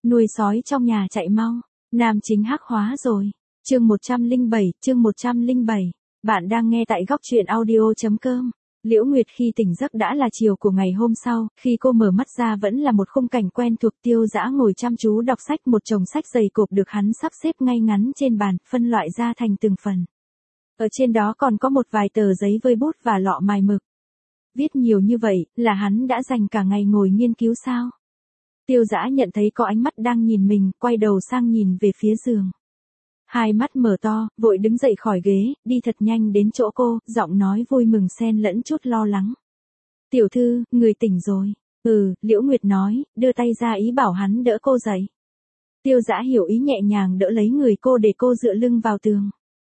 nuôi sói trong nhà chạy mau, nam chính hắc hóa rồi. Chương 107, bạn đang nghe tại góc truyện audio.com. Liễu Nguyệt khi tỉnh giấc đã là chiều của ngày hôm sau, khi cô mở mắt ra vẫn là một khung cảnh quen thuộc. Tiêu Dã ngồi chăm chú đọc sách, một chồng sách dày cộp được hắn sắp xếp ngay ngắn trên bàn, phân loại ra thành từng phần. Ở trên đó còn có một vài tờ giấy vơi bút và lọ mài mực. Viết nhiều như vậy, là hắn đã dành cả ngày ngồi nghiên cứu sao? Tiêu Dã nhận thấy có ánh mắt đang nhìn mình, quay đầu sang nhìn về phía giường. Hai mắt mở to, vội đứng dậy khỏi ghế, đi thật nhanh đến chỗ cô, giọng nói vui mừng xen lẫn chút lo lắng. Tiểu thư, người tỉnh rồi. Liễu Nguyệt nói, đưa tay ra ý bảo hắn đỡ cô dậy. Tiêu Dã hiểu ý, nhẹ nhàng đỡ lấy người cô để cô dựa lưng vào tường.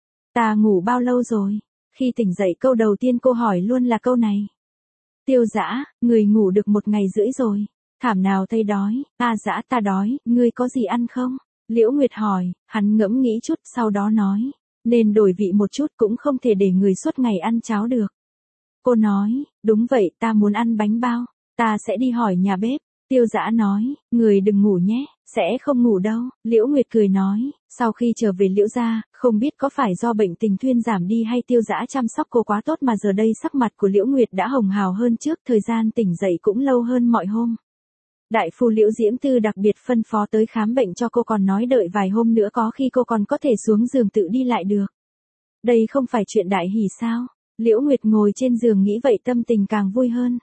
Ta ngủ bao lâu rồi? Khi tỉnh dậy câu đầu tiên cô hỏi luôn là câu này. Tiêu Dã, người ngủ được 1 ngày rưỡi rồi. Thảm nào thấy đói. Dã, ta đói, ngươi có gì ăn không? Liễu Nguyệt hỏi, hắn ngẫm nghĩ chút, sau đó nói, nên đổi vị một chút, cũng không thể để người suốt ngày ăn cháo được. Cô nói, đúng vậy, ta muốn ăn bánh bao, ta sẽ đi hỏi nhà bếp. Tiêu Dã nói, người đừng ngủ nhé, sẽ không ngủ đâu. Liễu Nguyệt cười nói, sau khi trở về Liễu gia, không biết có phải do bệnh tình thuyên giảm đi hay Tiêu Dã chăm sóc cô quá tốt mà giờ đây sắc mặt của Liễu Nguyệt đã hồng hào hơn trước, thời gian tỉnh dậy cũng lâu hơn mọi hôm. Đại phu Liễu Diễm Tư đặc biệt phân phó tới khám bệnh cho cô, còn nói đợi vài hôm nữa có khi cô còn có thể xuống giường tự đi lại được. Đây không phải chuyện đại hỷ sao? Liễu Nguyệt ngồi trên giường nghĩ vậy tâm tình càng vui hơn.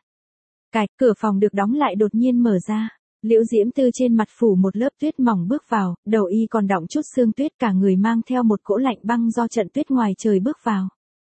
Cửa phòng được đóng lại đột nhiên mở ra. Liễu Diễm Tư trên mặt phủ một lớp tuyết mỏng bước vào, đầu y còn đọng chút sương tuyết, cả người mang theo một cỗ lạnh băng do trận tuyết ngoài trời bước vào.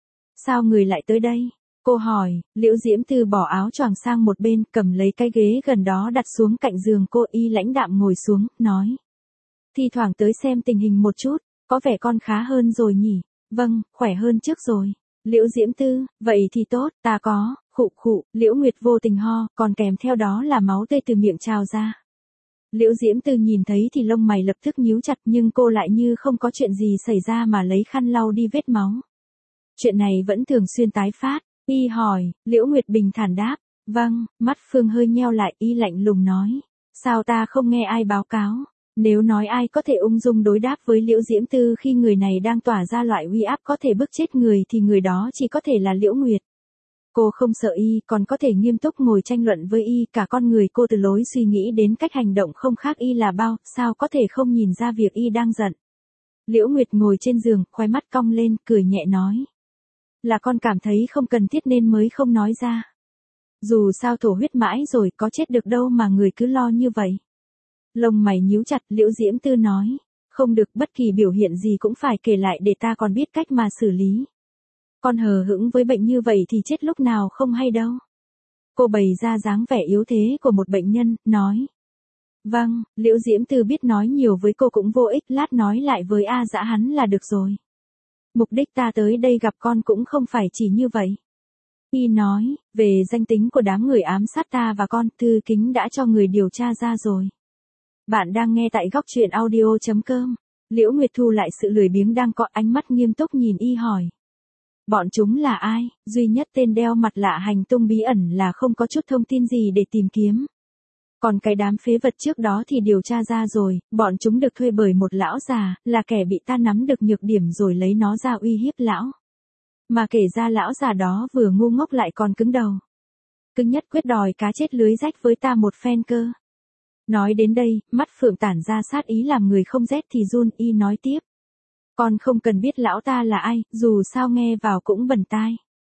Sao người lại tới đây? Cô hỏi. Liễu Diễm Tư bỏ áo choàng sang một bên, cầm lấy cái ghế gần đó đặt xuống cạnh giường cô. Y lãnh đạm ngồi xuống, nói. Thi thoảng tới xem tình hình một chút, có vẻ con khá hơn rồi nhỉ? Vâng, khỏe hơn trước rồi. Liễu Diễm Tư, vậy thì tốt, ta có. Khụ, Liễu Nguyệt vô tình ho, còn kèm theo đó là máu tươi từ miệng trào ra. Liễu Diễm Tư nhìn thấy thì lông mày lập tức nhíu chặt, nhưng cô lại như không có chuyện gì xảy ra mà lấy khăn lau đi vết máu. Chuyện này vẫn thường xuyên tái phát. Y hỏi. Liễu Nguyệt bình thản đáp. Vâng. Mắt Phương hơi nheo lại, y lạnh lùng nói. Sao ta không nghe ai báo cáo? Nếu nói ai có thể ung dung đối đáp với Liễu Diễm Tư khi người này đang tỏa ra loại uy áp có thể bức chết người thì người đó chỉ có thể là Liễu Nguyệt. Cô không sợ y, còn có thể nghiêm túc ngồi tranh luận với y, cả con người cô từ lối suy nghĩ đến cách hành động không khác y là bao, sao có thể không nhìn ra việc y đang giận. Liễu Nguyệt ngồi trên giường, khóe mắt cong lên, cười nhẹ nói. Là con cảm thấy không cần thiết nên mới không nói ra. Dù sao thổ huyết mãi rồi, có chết được đâu mà người cứ lo như vậy. Lông mày nhíu chặt, Liễu Diễm Tư nói. Không được, bất kỳ biểu hiện gì cũng phải kể lại để ta còn biết cách mà xử lý. Con hờ hững với bệnh như vậy thì chết lúc nào không hay đâu. Cô bày ra dáng vẻ yếu thế của một bệnh nhân, nói. Vâng, Liễu Diễm Tư biết nói nhiều với cô cũng vô ích, lát nói lại với Dã hắn là được rồi. Mục đích ta tới đây gặp con cũng không phải chỉ như vậy. Y nói, về danh tính của đám người ám sát ta và con, Thư Kính đã cho người điều tra ra rồi. Bạn đang nghe tại góc truyện audio.com. Liễu Nguyệt thu lại sự lười biếng đang có, ánh mắt nghiêm túc nhìn Y hỏi. Bọn chúng là ai? Duy nhất tên đeo mặt lạ hành tung bí ẩn là không có chút thông tin gì để tìm kiếm. Còn cái đám phế vật trước đó thì điều tra ra rồi, bọn chúng được thuê bởi một lão già, là kẻ bị ta nắm được nhược điểm rồi lấy nó ra uy hiếp lão. Mà kể ra lão già đó vừa ngu ngốc lại còn cứng đầu. Cứng nhất quyết đòi cá chết lưới rách với ta một phen cơ. Nói đến đây, mắt Phượng tản ra sát ý làm người không rét thì run. Y nói tiếp. Con không cần biết lão ta là ai, dù sao nghe vào cũng bẩn tai.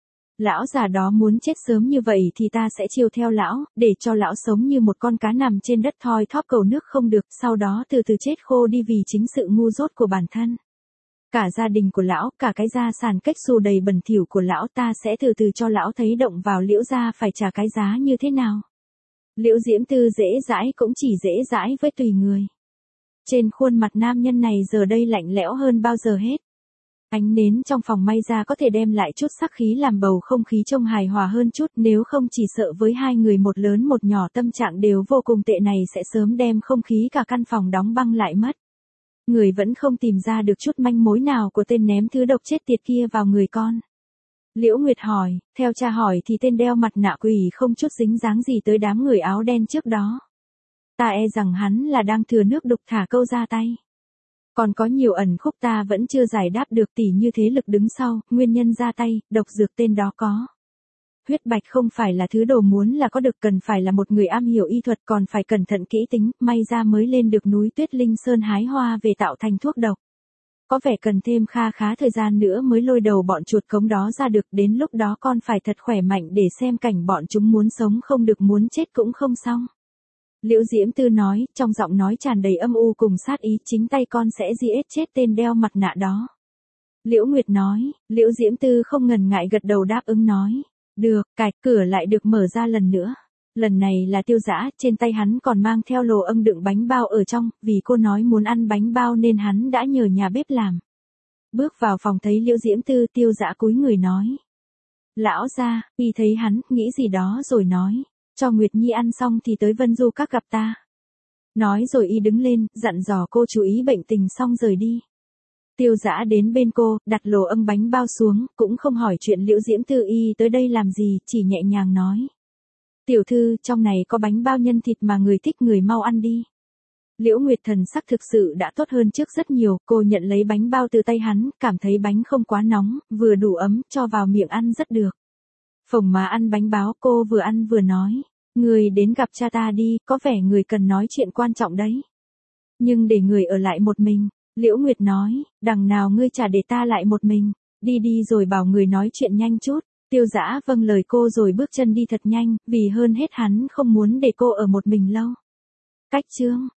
Lão già đó muốn chết sớm như vậy thì ta sẽ chiêu theo lão, để cho lão sống như một con cá nằm trên đất thoi thóp cầu nước không được, sau đó từ từ chết khô đi vì chính sự ngu dốt của bản thân. Cả gia đình của lão, cả cái gia sản cách xù đầy bẩn thỉu của lão, ta sẽ từ từ cho lão thấy động vào Liễu gia phải trả cái giá như thế nào. Liễu Diễm Tư dễ dãi cũng chỉ dễ dãi với tùy người. Trên khuôn mặt nam nhân này giờ đây lạnh lẽo hơn bao giờ hết. Ánh nến trong phòng may ra có thể đem lại chút sắc khí làm bầu không khí trông hài hòa hơn chút, nếu không chỉ sợ với hai người một lớn một nhỏ tâm trạng đều vô cùng tệ này sẽ sớm đem không khí cả căn phòng đóng băng lại mất. Người vẫn không tìm ra được chút manh mối nào của tên ném thứ độc chết tiệt kia vào người con. Liễu Nguyệt hỏi, theo cha hỏi thì tên đeo mặt nạ quỷ không chút dính dáng gì tới đám người áo đen trước đó. Ta e rằng hắn là đang thừa nước đục thả câu ra tay. Còn có nhiều ẩn khúc ta vẫn chưa giải đáp được, tỉ như thế lực đứng sau, nguyên nhân ra tay, độc dược tên đó có. Huyết bạch không phải là thứ đồ muốn là có được, cần phải là một người am hiểu y thuật, còn phải cẩn thận kỹ tính, may ra mới lên được núi Tuyết Linh Sơn hái hoa về tạo thành thuốc độc. Có vẻ cần thêm kha khá thời gian nữa mới lôi đầu bọn chuột cống đó ra được, đến lúc đó con phải thật khỏe mạnh để xem cảnh bọn chúng muốn sống không được, muốn chết cũng không xong. Liễu Diễm Tư nói, trong giọng nói tràn đầy âm u cùng sát ý, chính tay con sẽ giết chết tên đeo mặt nạ đó. Liễu Nguyệt nói, Liễu Diễm Tư không ngần ngại gật đầu đáp ứng nói. Được, cạch, cửa lại được mở ra lần nữa. Lần này là Tiêu Dã, trên tay hắn còn mang theo lồ âng đựng bánh bao ở trong, vì cô nói muốn ăn bánh bao nên hắn đã nhờ nhà bếp làm. Bước vào phòng thấy Liễu Diễm Tư, Tiêu Dã cúi người nói. Lão gia, y thấy hắn, nghĩ gì đó rồi nói. Cho Nguyệt Nhi ăn xong thì tới Vân Du Các gặp ta. Nói rồi y đứng lên, dặn dò cô chú ý bệnh tình xong rời đi. Tiêu Dã đến bên cô, đặt lồ âng bánh bao xuống, cũng không hỏi chuyện Liễu Diễm Tư y tới đây làm gì, chỉ nhẹ nhàng nói. Tiểu thư, trong này có bánh bao nhân thịt mà người thích, người mau ăn đi. Liễu Nguyệt thần sắc thực sự đã tốt hơn trước rất nhiều, cô nhận lấy bánh bao từ tay hắn, cảm thấy bánh không quá nóng, vừa đủ ấm, cho vào miệng ăn rất được. Phồng má ăn bánh bao, cô vừa ăn vừa nói. Người đến gặp cha ta đi, có vẻ người cần nói chuyện quan trọng đấy. Nhưng để người ở lại một mình. Liễu Nguyệt nói, đằng nào ngươi chả để ta lại một mình, đi đi rồi bảo người nói chuyện nhanh chút. Tiêu Dã vâng lời cô rồi bước chân đi thật nhanh, vì hơn hết hắn không muốn để cô ở một mình lâu. Cách chương